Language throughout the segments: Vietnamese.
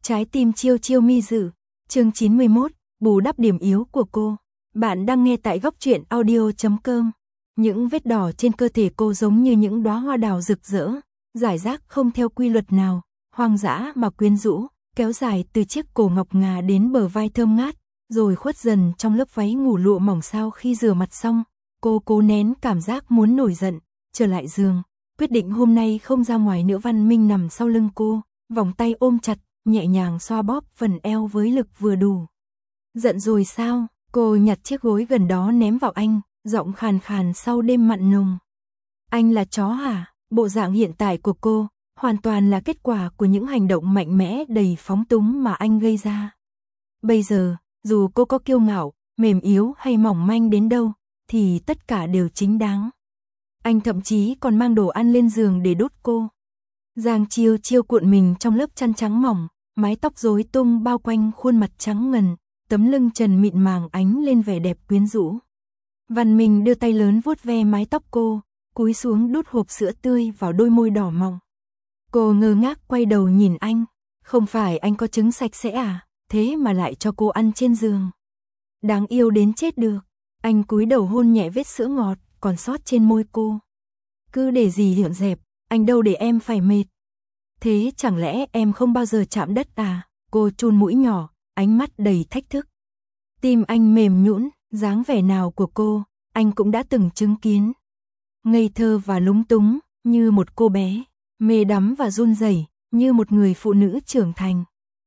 Trái tim chiêu chiêu mi dự, chương 91, bù đắp điểm yếu của cô. Bạn đang nghe tại góc truyện audio.com. Những vết đỏ trên cơ thể cô giống như những đóa hoa đào rực rỡ, rải rác không theo quy luật nào, hoang dã mà quyến rũ, kéo dài từ chiếc cổ ngọc ngà đến bờ vai thơm ngát, rồi khuất dần trong lớp váy ngủ lụa mỏng sao. Khi rửa mặt xong, cô cố nén cảm giác muốn nổi giận, trở lại giường, quyết định hôm nay không ra ngoài nữa. Văn Minh nằm sau lưng cô, vòng tay ôm chặt, nhẹ nhàng xoa bóp phần eo với lực vừa đủ. Giận rồi sao? Cô nhặt chiếc gối gần đó ném vào anh, giọng khàn khàn sau đêm mặn nồng. Anh là chó hả? Bộ dạng hiện tại của cô hoàn toàn là kết quả của những hành động mạnh mẽ đầy phóng túng mà anh gây ra. Bây giờ, dù cô có kiêu ngạo, mềm yếu hay mỏng manh đến đâu, thì tất cả đều chính đáng. Anh thậm chí còn mang đồ ăn lên giường để đút cô. Giang Chiêu Chiêu cuộn mình trong lớp chăn trắng mỏng, mái tóc rối tung bao quanh khuôn mặt trắng ngần, tấm lưng trần mịn màng ánh lên vẻ đẹp quyến rũ. Văn Minh đưa tay lớn vuốt ve mái tóc cô, cúi xuống đút hộp sữa tươi vào đôi môi đỏ mọng. Cô ngơ ngác quay đầu nhìn anh, không phải anh có trứng sạch sẽ à, thế mà lại cho cô ăn trên giường. Đáng yêu đến chết được. Anh cúi đầu hôn nhẹ vết sữa ngọt còn sót trên môi cô. Cứ để gì dọn dẹp, anh đâu để em phải mệt. Thế chẳng lẽ em không bao giờ chạm đất à? Cô chun mũi nhỏ, ánh mắt đầy thách thức. Tim anh mềm nhũn, dáng vẻ nào của cô, anh cũng đã từng chứng kiến. Ngây thơ và lúng túng, như một cô bé, mê đắm và run rẩy, như một người phụ nữ trưởng thành.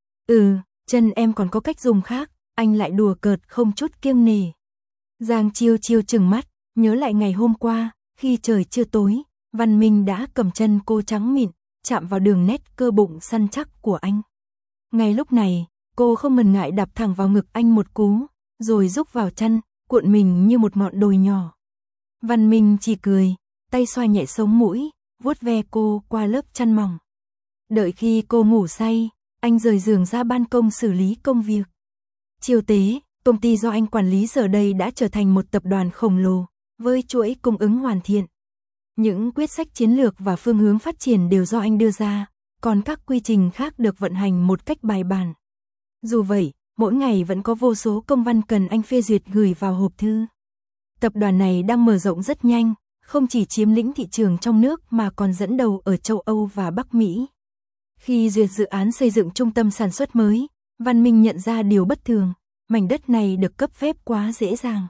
Chân em còn có cách dùng khác, anh lại đùa cợt không chút kiêng nể. Giang Chiêu Chiêu trừng mắt, nhớ lại ngày hôm qua, khi trời chưa tối, Văn Minh đã cầm chân cô trắng mịn, chạm vào đường nét cơ bụng săn chắc của anh. Ngay lúc này, cô không ngần ngại đạp thẳng vào ngực anh một cú, rồi rúc vào chăn, cuộn mình như một ngọn đồi nhỏ. Văn Minh chỉ cười, tay xoa nhẹ sống mũi, vuốt ve cô qua lớp chăn mỏng. Đợi khi cô ngủ say, anh rời giường ra ban công xử lý công việc. Chiêu Tế, công ty do anh quản lý giờ đây đã trở thành một tập đoàn khổng lồ, với chuỗi cung ứng hoàn thiện. Những quyết sách chiến lược và phương hướng phát triển đều do anh đưa ra, còn các quy trình khác được vận hành một cách bài bản. Dù vậy, mỗi ngày vẫn có vô số công văn cần anh phê duyệt gửi vào hộp thư. Tập đoàn này đang mở rộng rất nhanh, không chỉ chiếm lĩnh thị trường trong nước mà còn dẫn đầu ở châu Âu và Bắc Mỹ. Khi duyệt dự án xây dựng trung tâm sản xuất mới, Văn Minh nhận ra điều bất thường, mảnh đất này được cấp phép quá dễ dàng.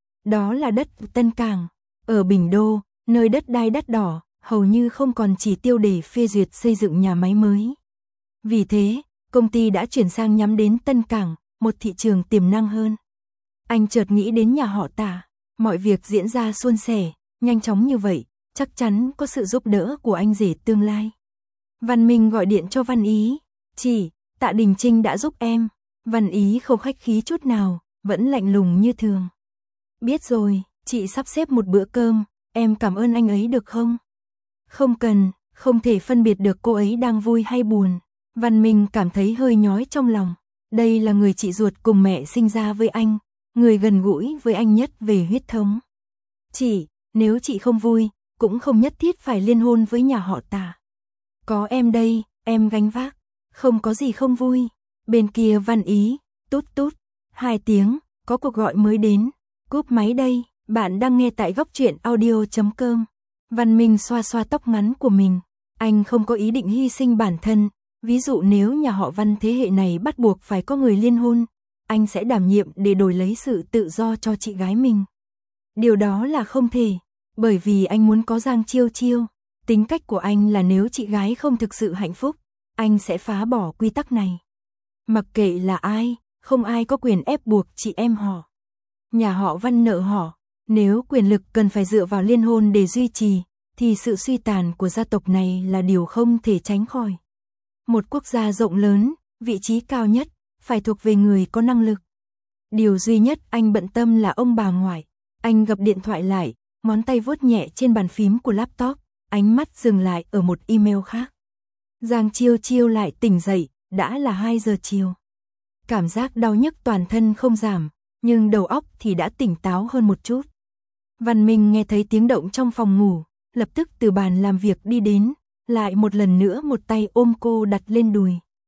Đó là đất Tân Cảng, ở Bình Đô, nơi đất đai đắt đỏ, hầu như không còn chỉ tiêu để phê duyệt xây dựng nhà máy mới. Vì thế, công ty đã chuyển sang nhắm đến Tân Cảng, một thị trường tiềm năng hơn. Anh chợt nghĩ đến nhà họ Tả, mọi việc diễn ra suôn sẻ, nhanh chóng như vậy, chắc chắn có sự giúp đỡ của anh rể tương lai. Văn Minh gọi điện cho Văn Ý, "Chị, Tạ Đình Trinh đã giúp em." Văn Ý không khách khí chút nào, vẫn lạnh lùng như thường. "Biết rồi, chị sắp xếp một bữa cơm, em cảm ơn anh ấy được không?" "Không cần." Không thể phân biệt được cô ấy đang vui hay buồn. Văn Minh cảm thấy hơi nhói trong lòng. Đây là người chị ruột cùng mẹ sinh ra với anh, người gần gũi với anh nhất về huyết thống. "Chị, nếu chị không vui, cũng không nhất thiết phải liên hôn với nhà họ Tả. Có em đây, em gánh vác, không có gì không vui." Bên kia Văn Ý, tút tút, 2 tiếng, có cuộc gọi mới đến. "Cúp máy đây." Bạn đang nghe tại góc truyện audio.com. Văn Minh xoa xoa tóc ngắn của mình. Anh không có ý định hy sinh bản thân. Ví dụ nếu nhà họ Văn thế hệ này bắt buộc phải có người liên hôn, anh sẽ đảm nhiệm để đổi lấy sự tự do cho chị gái mình. Điều đó là không thể, bởi vì anh muốn có Giang Chiêu Chiêu. Tính cách của anh là nếu chị gái không thực sự hạnh phúc, anh sẽ phá bỏ quy tắc này. Mặc kệ là ai, không ai có quyền ép buộc chị em họ. Nhà họ Văn nợ họ, nếu quyền lực cần phải dựa vào liên hôn để duy trì, thì sự suy tàn của gia tộc này là điều không thể tránh khỏi. Một quốc gia rộng lớn, vị trí cao nhất, phải thuộc về người có năng lực. Điều duy nhất anh bận tâm là ông bà ngoại. Anh gập điện thoại lại, ngón tay vuốt nhẹ trên bàn phím của laptop, ánh mắt dừng lại ở một email khác. Giang Chiêu Chiêu lại tỉnh dậy, đã là 2 giờ chiều. Cảm giác đau nhức toàn thân không giảm, nhưng đầu óc thì đã tỉnh táo hơn một chút. Văn Minh nghe thấy tiếng động trong phòng ngủ, lập tức từ bàn làm việc đi đến, lại một lần nữa một tay ôm cô đặt lên đùi.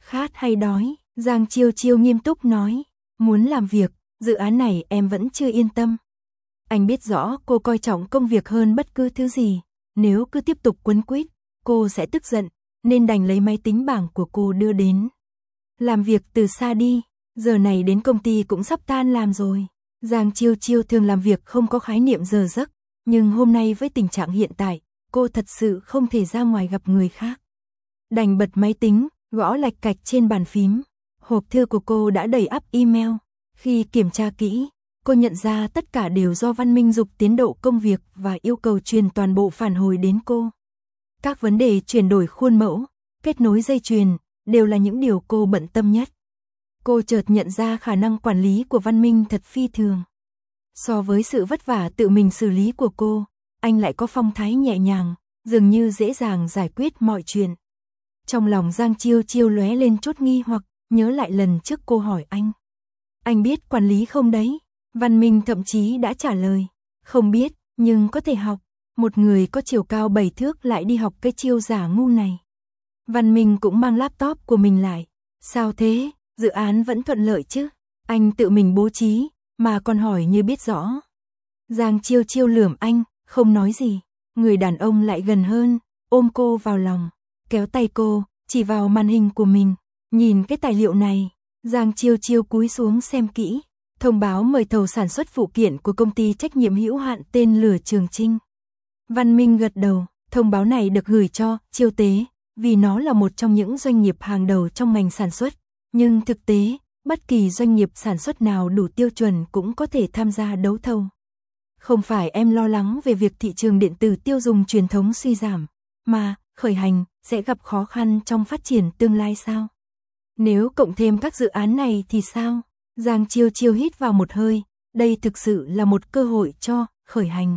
Khát hay đói? Giang Chiêu Chiêu nghiêm túc nói. Muốn làm việc, dự án này em vẫn chưa yên tâm. Anh biết rõ cô coi trọng công việc hơn bất cứ thứ gì. Nếu cứ tiếp tục quấn quýt, cô sẽ tức giận, nên đành lấy máy tính bảng của cô đưa đến. Làm việc từ xa đi, giờ này đến công ty cũng sắp tan làm rồi. Giang Chiêu Chiêu thường làm việc không có khái niệm giờ giấc, nhưng hôm nay với tình trạng hiện tại, cô thật sự không thể ra ngoài gặp người khác. Đành bật máy tính, gõ lạch cạch trên bàn phím. Hộp thư của cô đã đầy ắp email. Khi kiểm tra kỹ, cô nhận ra tất cả đều do Văn Minh giục tiến độ công việc và yêu cầu truyền toàn bộ phản hồi đến cô. Các vấn đề chuyển đổi khuôn mẫu, kết nối dây chuyền, đều là những điều cô bận tâm nhất. Cô chợt nhận ra khả năng quản lý của Văn Minh thật phi thường. So với sự vất vả tự mình xử lý của cô, anh lại có phong thái nhẹ nhàng, dường như dễ dàng giải quyết mọi chuyện. Trong lòng Giang Chiêu Chiêu lóe lên chút nghi hoặc, nhớ lại lần trước cô hỏi anh. Anh biết quản lý không đấy? Văn Minh thậm chí đã trả lời. Không biết, nhưng có thể học. Một người có chiều cao 7 thước lại đi học cái chiêu giả ngu này. Văn Minh cũng mang laptop của mình lại. Sao thế, dự án vẫn thuận lợi chứ? Anh tự mình bố trí, mà còn hỏi như biết rõ. Giang Chiêu Chiêu lườm anh, không nói gì. Người đàn ông lại gần hơn, ôm cô vào lòng, kéo tay cô, chỉ vào màn hình của mình. Nhìn cái tài liệu này, Giang Chiêu Chiêu cúi xuống xem kỹ. Thông báo mời thầu sản xuất phụ kiện của công ty trách nhiệm hữu hạn tên lửa Trường Chinh. Văn Minh gật đầu, thông báo này được gửi cho Chiêu Tế, vì nó là một trong những doanh nghiệp hàng đầu trong ngành sản xuất. Nhưng thực tế, bất kỳ doanh nghiệp sản xuất nào đủ tiêu chuẩn cũng có thể tham gia đấu thầu. Không phải em lo lắng về việc thị trường điện tử tiêu dùng truyền thống suy giảm, mà khởi hành sẽ gặp khó khăn trong phát triển tương lai sao? Nếu cộng thêm các dự án này thì sao? Giang Chiêu Chiêu hít vào một hơi, đây thực sự là một cơ hội cho khởi hành.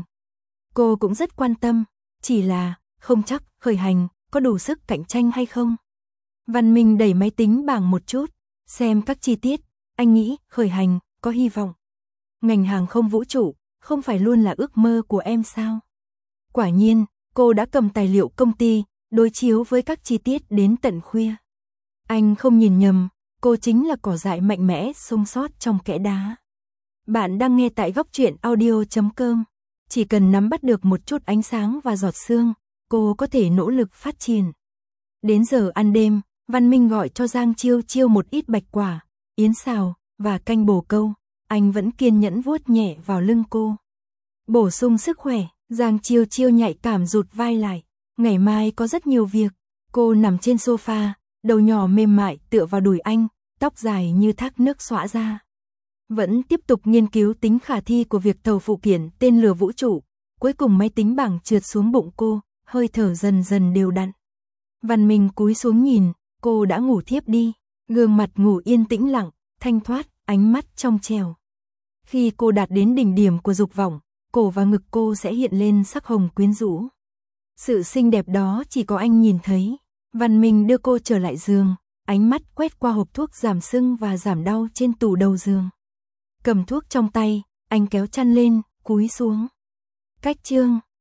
Cô cũng rất quan tâm, chỉ là không chắc khởi hành có đủ sức cạnh tranh hay không. Văn Minh đẩy máy tính bảng một chút, xem các chi tiết, anh nghĩ khởi hành có hy vọng. Ngành hàng không vũ trụ không phải luôn là ước mơ của em sao? Quả nhiên, cô đã cầm tài liệu công ty, đối chiếu với các chi tiết đến tận khuya. Anh không nhìn nhầm, cô chính là cỏ dại mạnh mẽ sống sót trong kẽ đá. Bạn đang nghe tại góc truyện audio.com. Chỉ cần nắm bắt được một chút ánh sáng và giọt sương, cô có thể nỗ lực phát triển. Đến giờ ăn đêm, Văn Minh gọi cho Giang Chiêu Chiêu một ít bạch quả, yến xào và canh bồ câu. Anh vẫn kiên nhẫn vuốt nhẹ vào lưng cô. Bổ sung sức khỏe, Giang Chiêu Chiêu nhạy cảm rụt vai lại. Ngày mai có rất nhiều việc. Cô nằm trên sofa, đầu nhỏ mềm mại tựa vào đùi anh, tóc dài như thác nước xõa ra. Vẫn tiếp tục nghiên cứu tính khả thi của việc thầu phụ kiện tên lửa vũ trụ. Cuối cùng máy tính bảng trượt xuống bụng cô, hơi thở dần dần đều đặn. Văn Minh cúi xuống nhìn, cô đã ngủ thiếp đi. Gương mặt ngủ yên tĩnh lặng, thanh thoát, ánh mắt trong trẻo. Khi cô đạt đến đỉnh điểm của dục vọng, cổ và ngực cô sẽ hiện lên sắc hồng quyến rũ. Sự xinh đẹp đó chỉ có anh nhìn thấy. Văn Minh đưa cô trở lại giường, ánh mắt quét qua hộp thuốc giảm sưng và giảm đau trên tủ đầu giường. Cầm thuốc trong tay, anh kéo chăn lên, cúi xuống. Cách chương